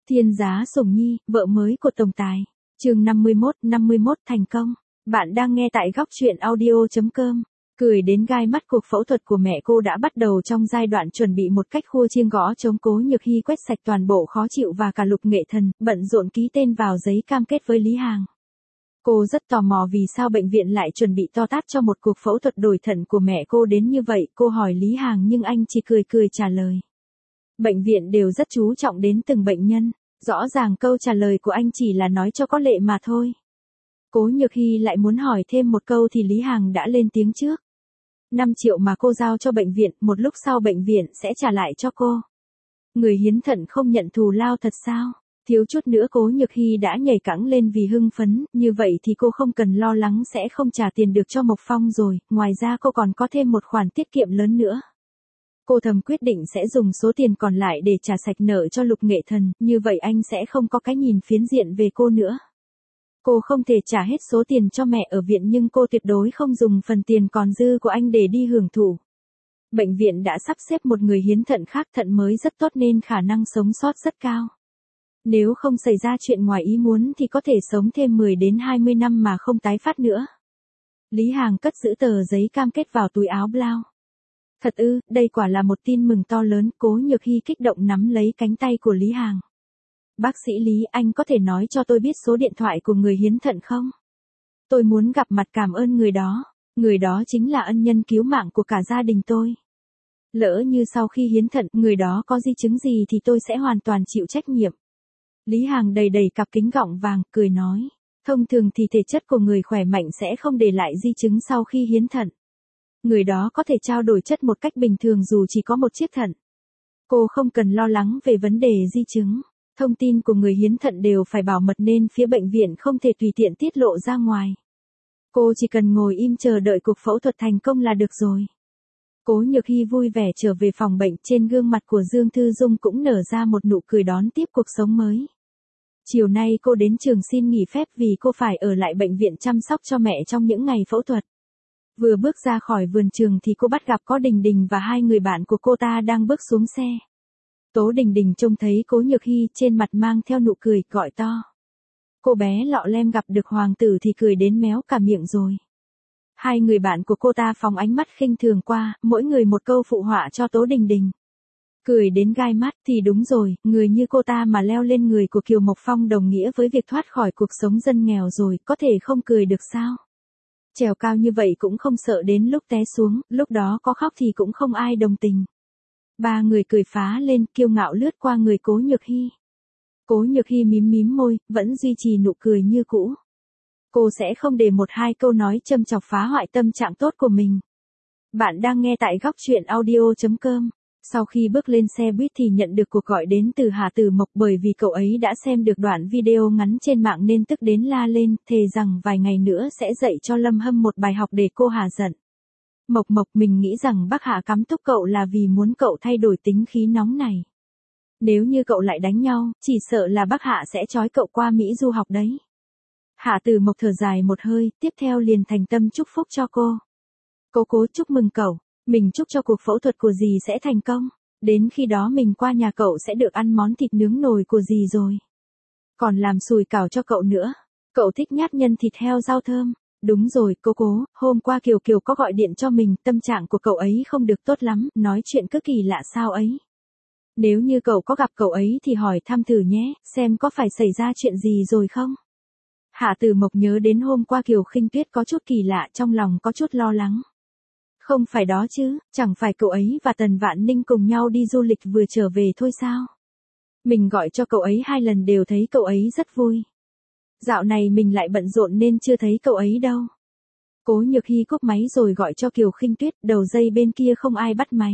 Thiên giá sủng nhi, vợ mới của tổng tài. Chương 51 thành công. Bạn đang nghe tại góc truyện audio.com. Cười đến gai mắt, cuộc phẫu thuật của mẹ cô đã bắt đầu trong giai đoạn chuẩn bị một cách khua chiêng gõ trống. Cố Nhược Hy quét sạch toàn bộ khó chịu và cả Lục Nghệ Thần, bận rộn ký tên vào giấy cam kết với Lý Hàng. Cô rất tò mò vì sao bệnh viện lại chuẩn bị to tát cho một cuộc phẫu thuật đổi thận của mẹ cô đến như vậy. Cô hỏi Lý Hàng nhưng anh chỉ cười trả lời. Bệnh viện đều rất chú trọng đến từng bệnh nhân, rõ ràng câu trả lời của anh chỉ là nói cho có lệ mà thôi. Cố Nhược Hy lại muốn hỏi thêm một câu thì Lý Hàng đã lên tiếng trước. 5 triệu mà cô giao cho bệnh viện, một lúc sau bệnh viện sẽ trả lại cho cô. Người hiến thận không nhận thù lao thật sao? Thiếu chút nữa Cố Nhược Hy đã nhảy cẫng lên vì hưng phấn, như vậy thì cô không cần lo lắng sẽ không trả tiền được cho Mộc Phong rồi, ngoài ra cô còn có thêm một khoản tiết kiệm lớn nữa. Cô thầm quyết định sẽ dùng số tiền còn lại để trả sạch nợ cho Lục Nghệ Thần, như vậy anh sẽ không có cái nhìn phiến diện về cô nữa. Cô không thể trả hết số tiền cho mẹ ở viện nhưng cô tuyệt đối không dùng phần tiền còn dư của anh để đi hưởng thụ. Bệnh viện đã sắp xếp một người hiến thận khác, thận mới rất tốt nên khả năng sống sót rất cao. Nếu không xảy ra chuyện ngoài ý muốn thì có thể sống thêm 10 đến 20 năm mà không tái phát nữa. Lý Hàng cất giữ tờ giấy cam kết vào túi áo blau. Thật ư, đây quả là một tin mừng to lớn. Cố Nhược Hy kích động nắm lấy cánh tay của Lý Hàng. Bác sĩ Lý, anh có thể nói cho tôi biết số điện thoại của người hiến thận không? Tôi muốn gặp mặt cảm ơn người đó. Người đó chính là ân nhân cứu mạng của cả gia đình tôi. Lỡ như sau khi hiến thận, người đó có di chứng gì thì tôi sẽ hoàn toàn chịu trách nhiệm. Lý Hàng đầy cặp kính gọng vàng, cười nói. Thông thường thì thể chất của người khỏe mạnh sẽ không để lại di chứng sau khi hiến thận. Người đó có thể trao đổi chất một cách bình thường dù chỉ có một chiếc thận. Cô không cần lo lắng về vấn đề di chứng. Thông tin của người hiến thận đều phải bảo mật nên phía bệnh viện không thể tùy tiện tiết lộ ra ngoài. Cô chỉ cần ngồi im chờ đợi cuộc phẫu thuật thành công là được rồi. Cố Nhược Hy vui vẻ trở về phòng bệnh, trên gương mặt của Dương Thư Dung cũng nở ra một nụ cười đón tiếp cuộc sống mới. Chiều nay cô đến trường xin nghỉ phép vì cô phải ở lại bệnh viện chăm sóc cho mẹ trong những ngày phẫu thuật. Vừa bước ra khỏi vườn trường thì cô bắt gặp có Đình Đình và hai người bạn của cô ta đang bước xuống xe. Tố Đình Đình trông thấy Cố Nhược Hy trên mặt mang theo nụ cười, gọi to. Cô bé Lọ Lem gặp được hoàng tử thì cười đến méo cả miệng rồi. Hai người bạn của cô ta phóng ánh mắt khinh thường qua, mỗi người một câu phụ họa cho Tố Đình Đình. Cười đến gai mắt thì đúng rồi, người như cô ta mà leo lên người của Kiều Mộc Phong đồng nghĩa với việc thoát khỏi cuộc sống dân nghèo rồi, có thể không cười được sao? Trèo cao như vậy cũng không sợ đến lúc té xuống, lúc đó có khóc thì cũng không ai đồng tình. Ba người cười phá lên, kiêu ngạo lướt qua người Cố Nhược Hy. Cố Nhược Hy mím môi, vẫn duy trì nụ cười như cũ. Cô sẽ không để một hai câu nói châm chọc phá hoại tâm trạng tốt của mình. Bạn đang nghe tại góc truyện audio.com. Sau khi bước lên xe buýt thì nhận được cuộc gọi đến từ Hà Tử Mộc, bởi vì cậu ấy đã xem được đoạn video ngắn trên mạng nên tức đến la lên, thề rằng vài ngày nữa sẽ dạy cho Lâm Hâm một bài học để cô hà giận. Mộc, mình nghĩ rằng bác Hạ cắm thúc cậu là vì muốn cậu thay đổi tính khí nóng này. Nếu như cậu lại đánh nhau, chỉ sợ là bác Hạ sẽ trói cậu qua Mỹ du học đấy. Hạ Tử Mộc thở dài một hơi, tiếp theo liền thành tâm chúc phúc cho cô. Cố chúc mừng cậu. Mình chúc cho cuộc phẫu thuật của dì sẽ thành công. Đến khi đó mình qua nhà cậu sẽ được ăn món thịt nướng nồi của dì rồi. Còn làm sùi cảo cho cậu nữa. Cậu thích nhát nhân thịt heo rau thơm. Đúng rồi, cố, hôm qua Kiều có gọi điện cho mình, tâm trạng của cậu ấy không được tốt lắm, nói chuyện cứ kỳ lạ sao ấy. Nếu như cậu có gặp cậu ấy thì hỏi thăm thử nhé, xem có phải xảy ra chuyện gì rồi không. Hạ Tử Mộc nhớ đến hôm qua Kiều Khinh Tuyết có chút kỳ lạ, trong lòng có chút lo lắng. Không phải đó chứ, chẳng phải cậu ấy và Tần Vạn Ninh cùng nhau đi du lịch vừa trở về thôi sao? Mình gọi cho cậu ấy 2 lần đều thấy cậu ấy rất vui. Dạo này mình lại bận rộn nên chưa thấy cậu ấy đâu. Cố Nhược Hy cúp máy rồi gọi cho Kiều Khinh Tuyết, đầu dây bên kia không ai bắt máy.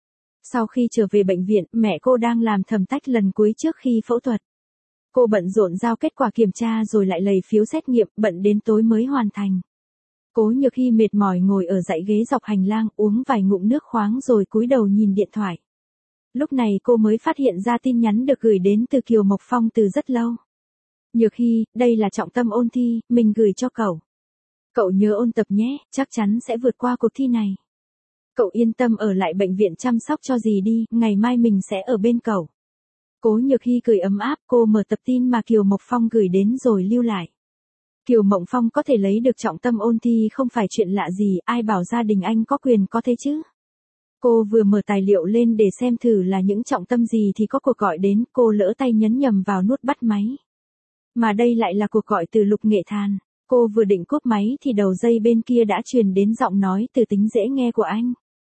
Sau khi trở về bệnh viện, mẹ cô đang làm thẩm tách lần cuối trước khi phẫu thuật. Cô bận rộn giao kết quả kiểm tra rồi lại lầy phiếu xét nghiệm, bận đến tối mới hoàn thành. Cố Nhược Hy mệt mỏi ngồi ở dãy ghế dọc hành lang, uống vài ngụm nước khoáng rồi cúi đầu nhìn điện thoại. Lúc này cô mới phát hiện ra tin nhắn được gửi đến từ Kiều Mộc Phong từ rất lâu. Nhược Hy, đây là trọng tâm ôn thi, mình gửi cho cậu. Cậu nhớ ôn tập nhé, chắc chắn sẽ vượt qua cuộc thi này. Cậu yên tâm ở lại bệnh viện chăm sóc cho dì đi, ngày mai mình sẽ ở bên cậu. Cố Nhược Hy cười ấm áp, cô mở tập tin mà Kiều Mộc Phong gửi đến rồi lưu lại. Kiều Mộng Phong có thể lấy được trọng tâm ôn thi không phải chuyện lạ gì, ai bảo gia đình anh có quyền có thế chứ. Cô vừa mở tài liệu lên để xem thử là những trọng tâm gì thì có cuộc gọi đến, cô lỡ tay nhấn nhầm vào nút bắt máy. Mà đây lại là cuộc gọi từ Lục Nghệ Thàn. Cô vừa định cúp máy thì đầu dây bên kia đã truyền đến giọng nói từ tính dễ nghe của anh.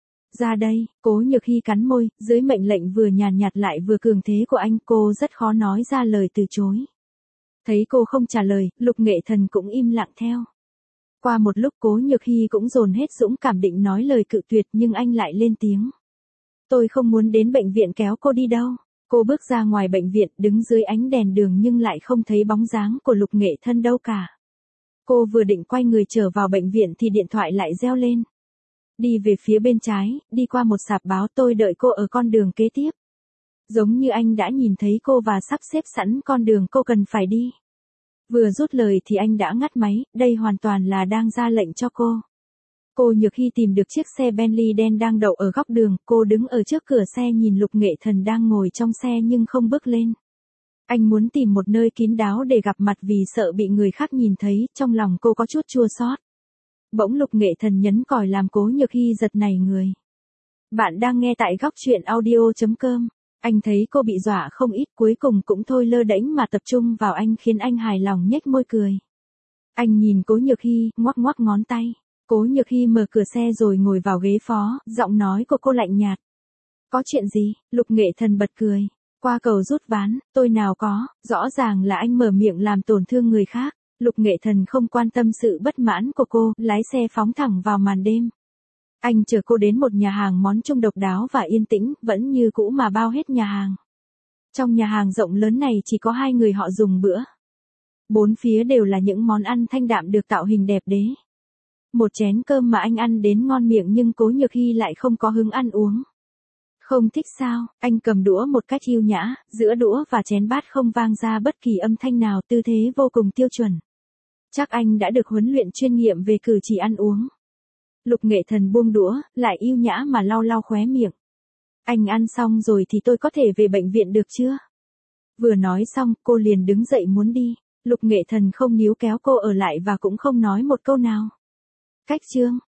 Ra đây, Cố Nhược Hy cắn môi, dưới mệnh lệnh vừa nhàn nhạt lại vừa cường thế của anh, cô rất khó nói ra lời từ chối. Thấy cô không trả lời, Lục Nghệ Thần cũng im lặng theo. Qua một lúc Cố Nhược Hy cũng dồn hết dũng cảm định nói lời cự tuyệt nhưng anh lại lên tiếng. Tôi không muốn đến bệnh viện kéo cô đi đâu. Cô bước ra ngoài bệnh viện đứng dưới ánh đèn đường nhưng lại không thấy bóng dáng của Lục Nghệ Thân đâu cả. Cô vừa định quay người trở vào bệnh viện thì điện thoại lại reo lên. Đi về phía bên trái, đi qua một sạp báo, tôi đợi cô ở con đường kế tiếp. Giống như anh đã nhìn thấy cô và sắp xếp sẵn con đường cô cần phải đi. Vừa rút lời thì anh đã ngắt máy, đây hoàn toàn là đang ra lệnh cho cô. Cô Nhược Hy tìm được chiếc xe Bentley đen đang đậu ở góc đường, cô đứng ở trước cửa xe nhìn Lục Nghệ Thần đang ngồi trong xe nhưng không bước lên. Anh muốn tìm một nơi kín đáo để gặp mặt vì sợ bị người khác nhìn thấy, trong lòng cô có chút chua xót. Bỗng Lục Nghệ Thần nhấn còi làm Cố Nhược Hy giật nảy người. Bạn đang nghe tại góc truyện audio.com. Anh thấy cô bị dọa không ít, cuối cùng cũng thôi lơ đễnh mà tập trung vào anh khiến anh hài lòng nhếch môi cười. Anh nhìn Cố Nhược Hy, ngoắc ngoắc ngón tay. Cố Nhược Hy mở cửa xe rồi ngồi vào ghế phó, giọng nói của cô lạnh nhạt. Có chuyện gì? Lục Nghệ Thần bật cười. Qua cầu rút ván, tôi nào có, rõ ràng là anh mở miệng làm tổn thương người khác. Lục Nghệ Thần không quan tâm sự bất mãn của cô, lái xe phóng thẳng vào màn đêm. Anh chở cô đến một nhà hàng món Trung độc đáo và yên tĩnh, vẫn như cũ mà bao hết nhà hàng. Trong nhà hàng rộng lớn này chỉ có 2 người họ dùng bữa. 4 phía đều là những món ăn thanh đạm được tạo hình đẹp đẽ. Một chén cơm mà anh ăn đến ngon miệng nhưng Cố Nhược Hy lại không có hứng ăn uống. Không thích sao? Anh cầm đũa một cách yêu nhã, giữa đũa và chén bát không vang ra bất kỳ âm thanh nào, tư thế vô cùng tiêu chuẩn. Chắc anh đã được huấn luyện chuyên nghiệm về cử chỉ ăn uống. Lục Nghệ Thần buông đũa, lại yêu nhã mà lau lau khóe miệng. Anh ăn xong rồi thì tôi có thể về bệnh viện được chưa? Vừa nói xong, cô liền đứng dậy muốn đi. Lục Nghệ Thần không níu kéo cô ở lại và cũng không nói một câu nào. Cách chương